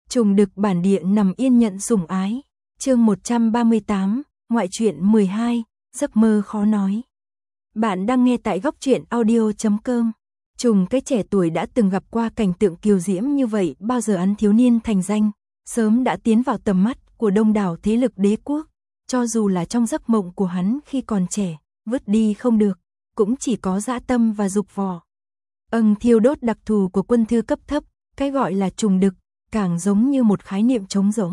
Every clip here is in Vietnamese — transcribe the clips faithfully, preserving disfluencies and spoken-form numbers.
Trùng đực bản địa nằm yên nhận sủng ái. Chương một trăm ba mươi tám, ngoại truyện mười hai, giấc mơ khó nói. Bạn đang nghe tại góc truyện audio chấm com. Trùng cái trẻ tuổi đã từng gặp qua cảnh tượng kiều diễm như vậy, bao giờ hắn thiếu niên thành danh, sớm đã tiến vào tầm mắt của đông đảo thế lực đế quốc, cho dù là trong giấc mộng của hắn khi còn trẻ, vứt đi không được, cũng chỉ có dã tâm và dục vò. Âng thiêu đốt đặc thù của quân thư cấp thấp, cái gọi là trùng đực, càng giống như một khái niệm trống rỗng.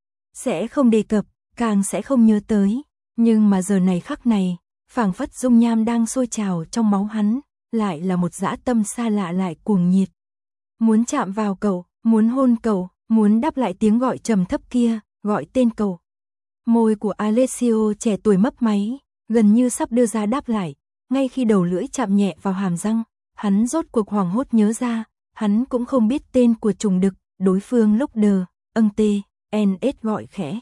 Sẽ không đề cập, càng sẽ không nhớ tới, nhưng mà giờ này khắc này, phảng phất dung nham đang sôi trào trong máu hắn, lại là một dã tâm xa lạ lại cuồng nhiệt. Muốn chạm vào cậu, muốn hôn cậu, muốn đáp lại tiếng gọi trầm thấp kia, gọi tên cậu. Môi của Alessio trẻ tuổi mấp máy, gần như sắp đưa ra đáp lại, ngay khi đầu lưỡi chạm nhẹ vào hàm răng, hắn rốt cuộc hoảng hốt nhớ ra, hắn cũng không biết tên của trùng đực, đối phương lúc đờ, âng tê, en ét gọi khẽ.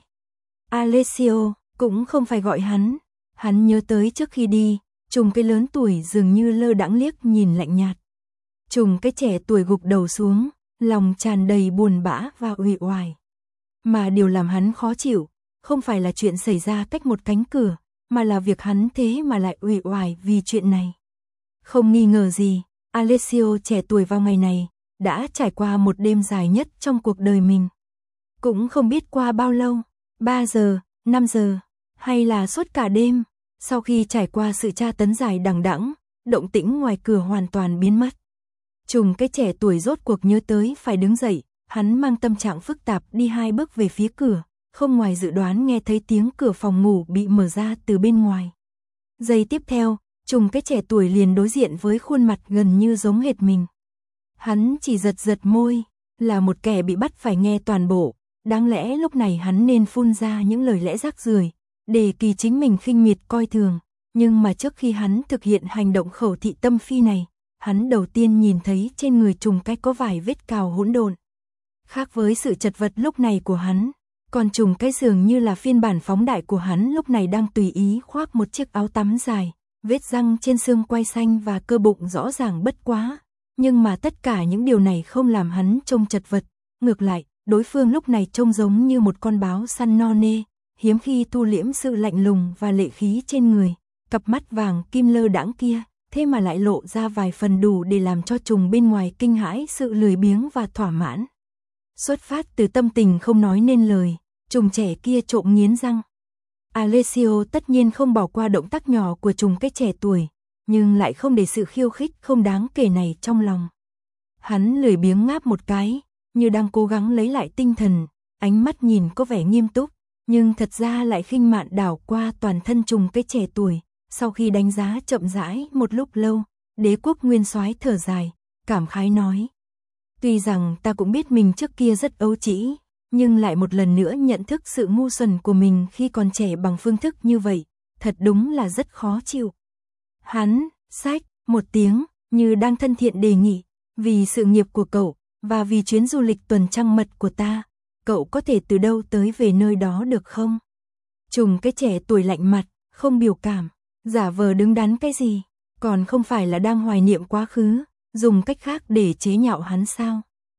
Alessio, cũng không phải gọi hắn, hắn nhớ tới trước khi đi, trùng cái lớn tuổi dường như lơ đãng liếc nhìn lạnh nhạt. Trùng cái trẻ tuổi gục đầu xuống, lòng tràn đầy buồn bã và uể oải. Mà điều làm hắn khó chịu, không phải là chuyện xảy ra cách một cánh cửa, mà là việc hắn thế mà lại uể oải vì chuyện này. Không nghi ngờ gì, Alessio trẻ tuổi vào ngày này, đã trải qua một đêm dài nhất trong cuộc đời mình. Cũng không biết qua bao lâu, ba giờ, năm giờ, hay là suốt cả đêm, sau khi trải qua sự tra tấn dài đằng đẵng, động tĩnh ngoài cửa hoàn toàn biến mất. Trùng cái trẻ tuổi rốt cuộc nhớ tới phải đứng dậy, hắn mang tâm trạng phức tạp đi hai bước về phía cửa, không ngoài dự đoán nghe thấy tiếng cửa phòng ngủ bị mở ra từ bên ngoài. Giây tiếp theo, trùng cái trẻ tuổi liền đối diện với khuôn mặt gần như giống hệt mình. Hắn chỉ giật giật môi, là một kẻ bị bắt phải nghe toàn bộ, đáng lẽ lúc này hắn nên phun ra những lời lẽ rác rưởi, để kỳ chính mình khinh miệt coi thường, nhưng mà trước khi hắn thực hiện hành động khẩu thị tâm phi này, hắn đầu tiên nhìn thấy trên người trùng cái có vài vết cào hỗn độn. Khác với sự chật vật lúc này của hắn, còn trùng cái dường như là phiên bản phóng đại của hắn lúc này đang tùy ý khoác một chiếc áo tắm dài, vết răng trên xương quai xanh và cơ bụng rõ ràng bất quá. Nhưng mà tất cả những điều này không làm hắn trông chật vật, ngược lại, đối phương lúc này trông giống như một con báo săn no nê, hiếm khi thu liễm sự lạnh lùng và lệ khí trên người, cặp mắt vàng kim lơ đãng kia, thế mà lại lộ ra vài phần đủ để làm cho trùng bên ngoài kinh hãi sự lười biếng và thỏa mãn. Xuất phát từ tâm tình không nói nên lời, trùng trẻ kia trộm nghiến răng. Alessio tất nhiên không bỏ qua động tác nhỏ của trùng cái trẻ tuổi, nhưng lại không để sự khiêu khích không đáng kể này trong lòng. Hắn lười biếng ngáp một cái, như đang cố gắng lấy lại tinh thần, ánh mắt nhìn có vẻ nghiêm túc, nhưng thật ra lại khinh mạn đảo qua toàn thân trùng cái trẻ tuổi. Sau khi đánh giá chậm rãi một lúc lâu, đế quốc nguyên soái thở dài, cảm khái nói. Tuy rằng ta cũng biết mình trước kia rất ấu trĩ, nhưng lại một lần nữa nhận thức sự ngu xuẩn của mình khi còn trẻ bằng phương thức như vậy, thật đúng là rất khó chịu. Hắn, xách, một tiếng, như đang thân thiện đề nghị, vì sự nghiệp của cậu, và vì chuyến du lịch tuần trăng mật của ta, cậu có thể từ đâu tới về nơi đó được không? Trùng cái trẻ tuổi lạnh mặt, không biểu cảm, giả vờ đứng đắn cái gì, còn không phải là đang hoài niệm quá khứ, dùng cách khác để chế nhạo hắn sao?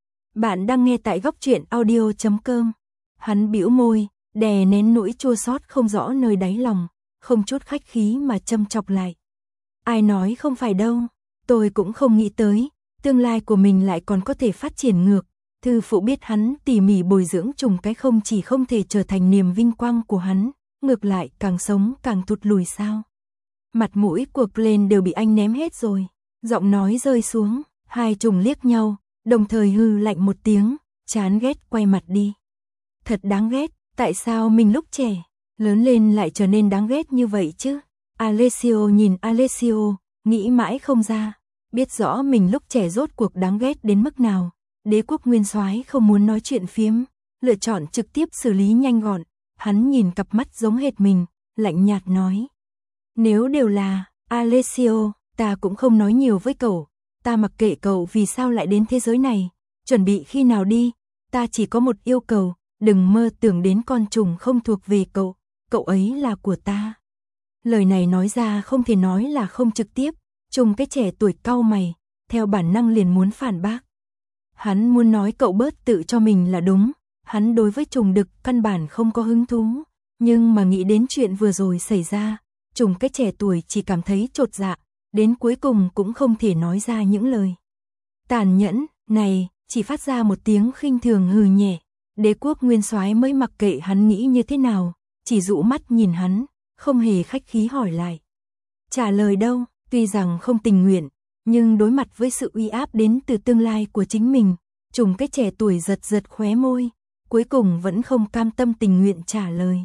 Bạn đang nghe tại góc truyện audio chấm com. Hắn bĩu môi, đè nén nỗi chua xót không rõ nơi đáy lòng, không chút khách khí mà châm chọc lại. Ai nói không phải đâu, tôi cũng không nghĩ tới, tương lai của mình lại còn có thể phát triển ngược. Thư phụ biết hắn tỉ mỉ bồi dưỡng trùng cái không chỉ không thể trở thành niềm vinh quang của hắn, ngược lại càng sống càng thụt lùi sao. Mặt mũi của Glenn đều bị anh ném hết rồi, giọng nói rơi xuống, hai trùng liếc nhau, đồng thời hư lạnh một tiếng, chán ghét quay mặt đi. Thật đáng ghét, tại sao mình lúc trẻ, lớn lên lại trở nên đáng ghét như vậy chứ? Alessio nhìn Alessio, nghĩ mãi không ra, biết rõ mình lúc trẻ rốt cuộc đáng ghét đến mức nào. Đế quốc nguyên soái không muốn nói chuyện phiếm, lựa chọn trực tiếp xử lý nhanh gọn. Hắn nhìn cặp mắt giống hệt mình, lạnh nhạt nói. Nếu đều là, Alessio, ta cũng không nói nhiều với cậu, ta mặc kệ cậu vì sao lại đến thế giới này, chuẩn bị khi nào đi, ta chỉ có một yêu cầu, đừng mơ tưởng đến con trùng không thuộc về cậu, cậu ấy là của ta. Lời này nói ra không thể nói là không trực tiếp, trùng cái trẻ tuổi cau mày, theo bản năng liền muốn phản bác. Hắn muốn nói cậu bớt tự cho mình là đúng, Hắn đối với trùng đực căn bản không có hứng thú, nhưng mà nghĩ đến chuyện vừa rồi xảy ra, trùng cái trẻ tuổi chỉ cảm thấy chột dạ, đến cuối cùng cũng không thể nói ra những lời tàn nhẫn này, chỉ phát ra một tiếng khinh thường hừ nhẹ. Đế quốc nguyên soái mới mặc kệ hắn nghĩ như thế nào, chỉ dụ mắt nhìn hắn, không hề khách khí hỏi lại. Trả lời đâu, tuy rằng không tình nguyện, nhưng đối mặt với sự uy áp đến từ tương lai của chính mình, trùng cái trẻ tuổi giật giật khóe môi, cuối cùng vẫn không cam tâm tình nguyện trả lời.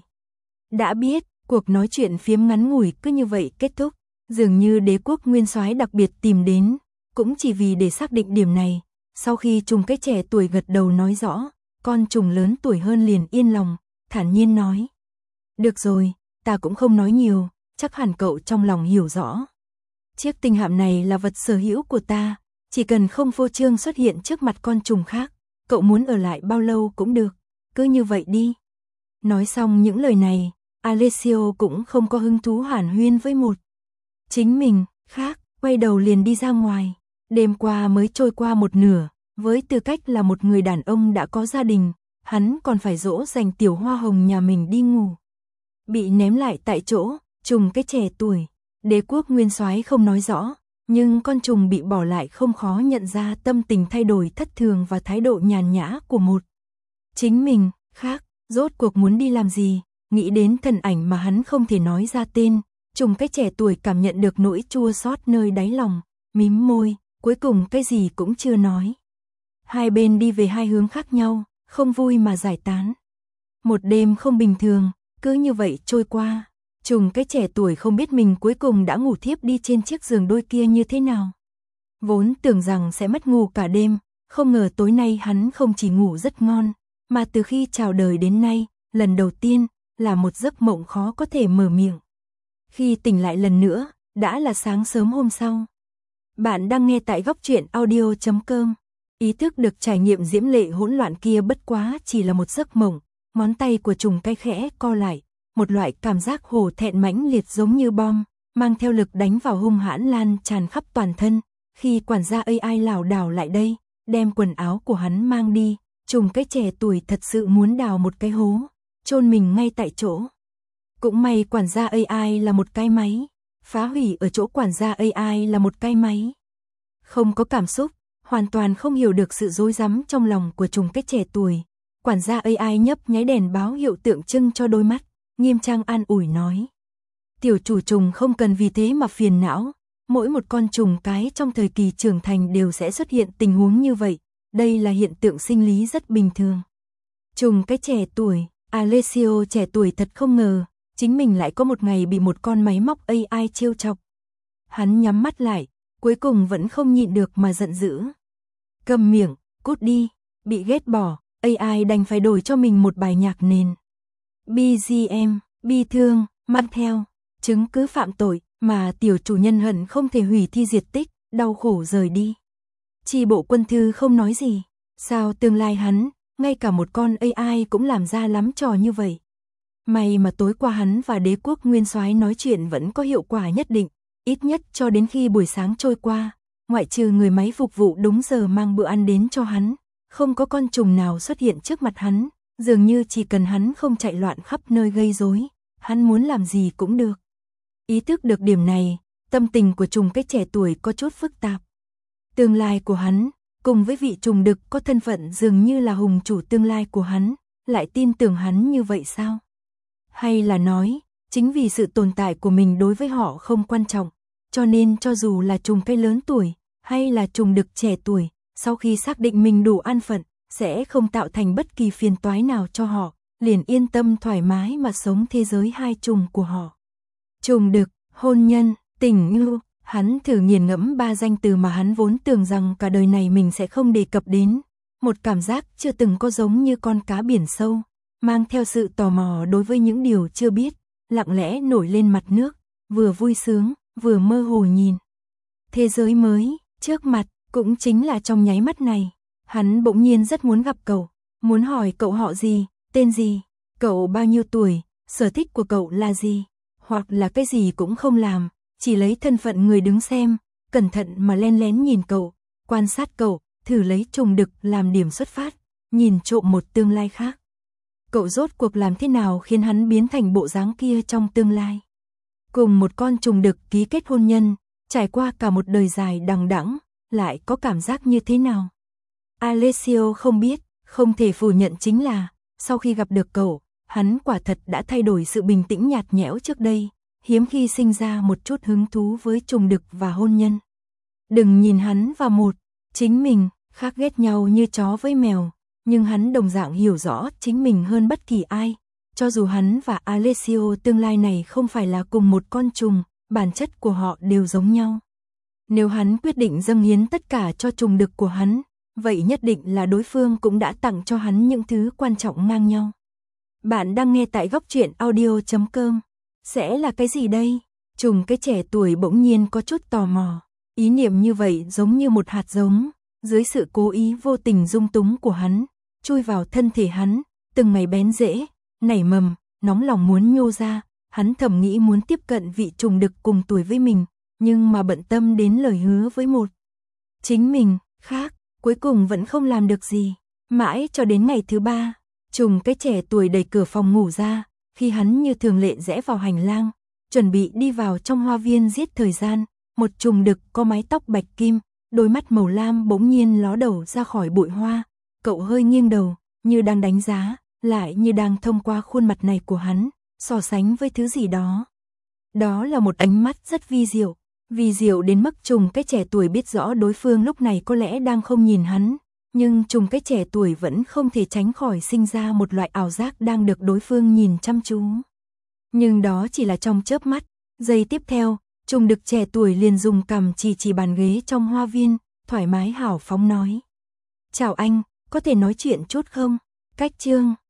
Đã biết, cuộc nói chuyện phiếm ngắn ngủi cứ như vậy kết thúc, dường như đế quốc nguyên soái đặc biệt tìm đến, cũng chỉ vì để xác định điểm này. Sau khi trùng cái trẻ tuổi gật đầu nói rõ, con trùng lớn tuổi hơn liền yên lòng, thản nhiên nói. Được rồi, ta cũng không nói nhiều, chắc hẳn cậu trong lòng hiểu rõ. Chiếc tinh hạm này là vật sở hữu của ta, chỉ cần không phô trương xuất hiện trước mặt con trùng khác, cậu muốn ở lại bao lâu cũng được, cứ như vậy đi. Nói xong những lời này, Alessio cũng không có hứng thú hàn huyên với một chính mình, khác, quay đầu liền đi ra ngoài. Đêm qua mới trôi qua một nửa, với tư cách là một người đàn ông đã có gia đình, hắn còn phải dỗ dành tiểu hoa hồng nhà mình đi ngủ. Bị ném lại tại chỗ, trùng cái trẻ tuổi, đế quốc nguyên soái không nói rõ, nhưng con trùng bị bỏ lại không khó nhận ra tâm tình thay đổi thất thường và thái độ nhàn nhã của một chính mình, khác, rốt cuộc muốn đi làm gì, nghĩ đến thân ảnh mà hắn không thể nói ra tên, trùng cái trẻ tuổi cảm nhận được nỗi chua xót nơi đáy lòng, mím môi, cuối cùng cái gì cũng chưa nói. Hai bên đi về hai hướng khác nhau, không vui mà giải tán. Một đêm không bình thường, cứ như vậy trôi qua. Trùng cái trẻ tuổi không biết mình cuối cùng đã ngủ thiếp đi trên chiếc giường đôi kia như thế nào. Vốn tưởng rằng sẽ mất ngủ cả đêm, không ngờ tối nay hắn không chỉ ngủ rất ngon, mà từ khi chào đời đến nay, lần đầu tiên, là một giấc mộng khó có thể mở miệng. Khi tỉnh lại lần nữa, đã là sáng sớm hôm sau. Bạn đang nghe tại góc truyện audio chấm com. Ý thức được trải nghiệm diễm lệ hỗn loạn kia bất quá chỉ là một giấc mộng, ngón tay của trùng cái khẽ co lại, một loại cảm giác hổ thẹn mãnh liệt giống như bom, mang theo lực đánh vào hung hãn lan tràn khắp toàn thân. Khi quản gia a i lảo đảo lại đây, đem quần áo của hắn mang đi, trùng cái trẻ tuổi thật sự muốn đào một cái hố, chôn mình ngay tại chỗ. Cũng may quản gia a i là một cái máy, phá hủy ở chỗ quản gia a i là một cái máy. Không có cảm xúc, hoàn toàn không hiểu được sự rối rắm trong lòng của trùng cái trẻ tuổi. Quản gia a i nhấp nháy đèn báo hiệu tượng trưng cho đôi mắt, nghiêm trang an ủi nói. Tiểu chủ trùng không cần vì thế mà phiền não, mỗi một con trùng cái trong thời kỳ trưởng thành đều sẽ xuất hiện tình huống như vậy, đây là hiện tượng sinh lý rất bình thường. Trùng cái trẻ tuổi, Alessio trẻ tuổi thật không ngờ, chính mình lại có một ngày bị một con máy móc a i trêu chọc. Hắn nhắm mắt lại, cuối cùng vẫn không nhịn được mà giận dữ. Cầm miệng, cút đi, bị ghét bỏ, a i đành phải đổi cho mình một bài nhạc nền. bê giê em, bi thương, mang theo, chứng cứ phạm tội, mà tiểu chủ nhân hận không thể hủy thi diệt tích, đau khổ rời đi. Chi bộ quân thư không nói gì, sao tương lai hắn, ngay cả một con a i cũng làm ra lắm trò như vậy. May mà tối qua hắn và đế quốc nguyên soái nói chuyện vẫn có hiệu quả nhất định, ít nhất cho đến khi buổi sáng trôi qua, ngoại trừ người máy phục vụ đúng giờ mang bữa ăn đến cho hắn, không có con trùng nào xuất hiện trước mặt hắn, dường như chỉ cần hắn không chạy loạn khắp nơi gây rối, hắn muốn làm gì cũng được. Ý thức được điểm này, tâm tình của trùng cái trẻ tuổi có chút phức tạp. Tương lai của hắn, cùng với vị trùng đực có thân phận dường như là hùng chủ tương lai của hắn, lại tin tưởng hắn như vậy sao? Hay là nói, chính vì sự tồn tại của mình đối với họ không quan trọng, cho nên cho dù là trùng cây lớn tuổi, hay là trùng đực trẻ tuổi, sau khi xác định mình đủ an phận, sẽ không tạo thành bất kỳ phiền toái nào cho họ, liền yên tâm thoải mái mà sống thế giới hai trùng của họ. Trùng đực, hôn nhân, tình yêu, hắn thử nghiền ngẫm ba danh từ mà hắn vốn tưởng rằng cả đời này mình sẽ không đề cập đến, một cảm giác chưa từng có giống như con cá biển sâu, mang theo sự tò mò đối với những điều chưa biết, lặng lẽ nổi lên mặt nước, vừa vui sướng, vừa mơ hồ nhìn. Thế giới mới, trước mặt, cũng chính là trong nháy mắt này, hắn bỗng nhiên rất muốn gặp cậu, muốn hỏi cậu họ gì, tên gì, cậu bao nhiêu tuổi, sở thích của cậu là gì, hoặc là cái gì cũng không làm, chỉ lấy thân phận người đứng xem, cẩn thận mà len lén nhìn cậu, quan sát cậu, thử lấy trùng đực làm điểm xuất phát, nhìn trộm một tương lai khác. cậu rốt cuộc làm thế nào khiến hắn biến thành bộ dáng kia trong tương lai? Cùng một con trùng đực ký kết hôn nhân, trải qua cả một đời dài đằng đẵng, lại có cảm giác như thế nào? Alessio không biết, không thể phủ nhận chính là, sau khi gặp được cậu, hắn quả thật đã thay đổi sự bình tĩnh nhạt nhẽo trước đây, hiếm khi sinh ra một chút hứng thú với trùng đực và hôn nhân. Đừng nhìn hắn và một, chính mình, khác ghét nhau như chó với mèo, nhưng hắn đồng dạng hiểu rõ chính mình hơn bất kỳ ai. Cho dù hắn và Alessio tương lai này không phải là cùng một con trùng, bản chất của họ đều giống nhau. Nếu hắn quyết định dâng hiến tất cả cho trùng đực của hắn, vậy nhất định là đối phương cũng đã tặng cho hắn những thứ quan trọng ngang nhau. Bạn đang nghe tại góc truyện audio chấm com. Sẽ là cái gì đây? Trùng cái trẻ tuổi bỗng nhiên có chút tò mò. Ý niệm như vậy giống như một hạt giống, dưới sự cố ý vô tình dung túng của hắn, chui vào thân thể hắn, từng ngày bén rễ, nảy mầm, nóng lòng muốn nhô ra. Hắn thầm nghĩ muốn tiếp cận vị trùng đực cùng tuổi với mình, nhưng mà bận tâm đến lời hứa với một chính mình, khác, cuối cùng vẫn không làm được gì. Mãi cho đến ngày thứ ba, trùng cái trẻ tuổi đẩy cửa phòng ngủ ra, khi hắn như thường lệ rẽ vào hành lang, chuẩn bị đi vào trong hoa viên giết thời gian, một trùng đực có mái tóc bạch kim, đôi mắt màu lam bỗng nhiên ló đầu ra khỏi bụi hoa. Cậu hơi nghiêng đầu, như đang đánh giá, lại như đang thông qua khuôn mặt này của hắn, so sánh với thứ gì đó. Đó là một ánh mắt rất vi diệu, vi diệu đến mức trùng cái trẻ tuổi biết rõ đối phương lúc này có lẽ đang không nhìn hắn, nhưng trùng cái trẻ tuổi vẫn không thể tránh khỏi sinh ra một loại ảo giác đang được đối phương nhìn chăm chú. Nhưng đó chỉ là trong chớp mắt, giây tiếp theo, trùng đực trẻ tuổi liền dùng cằm chỉ chỉ bàn ghế trong hoa viên, thoải mái hào phóng nói: "Chào anh, có thể nói chuyện chút không?" Cách chương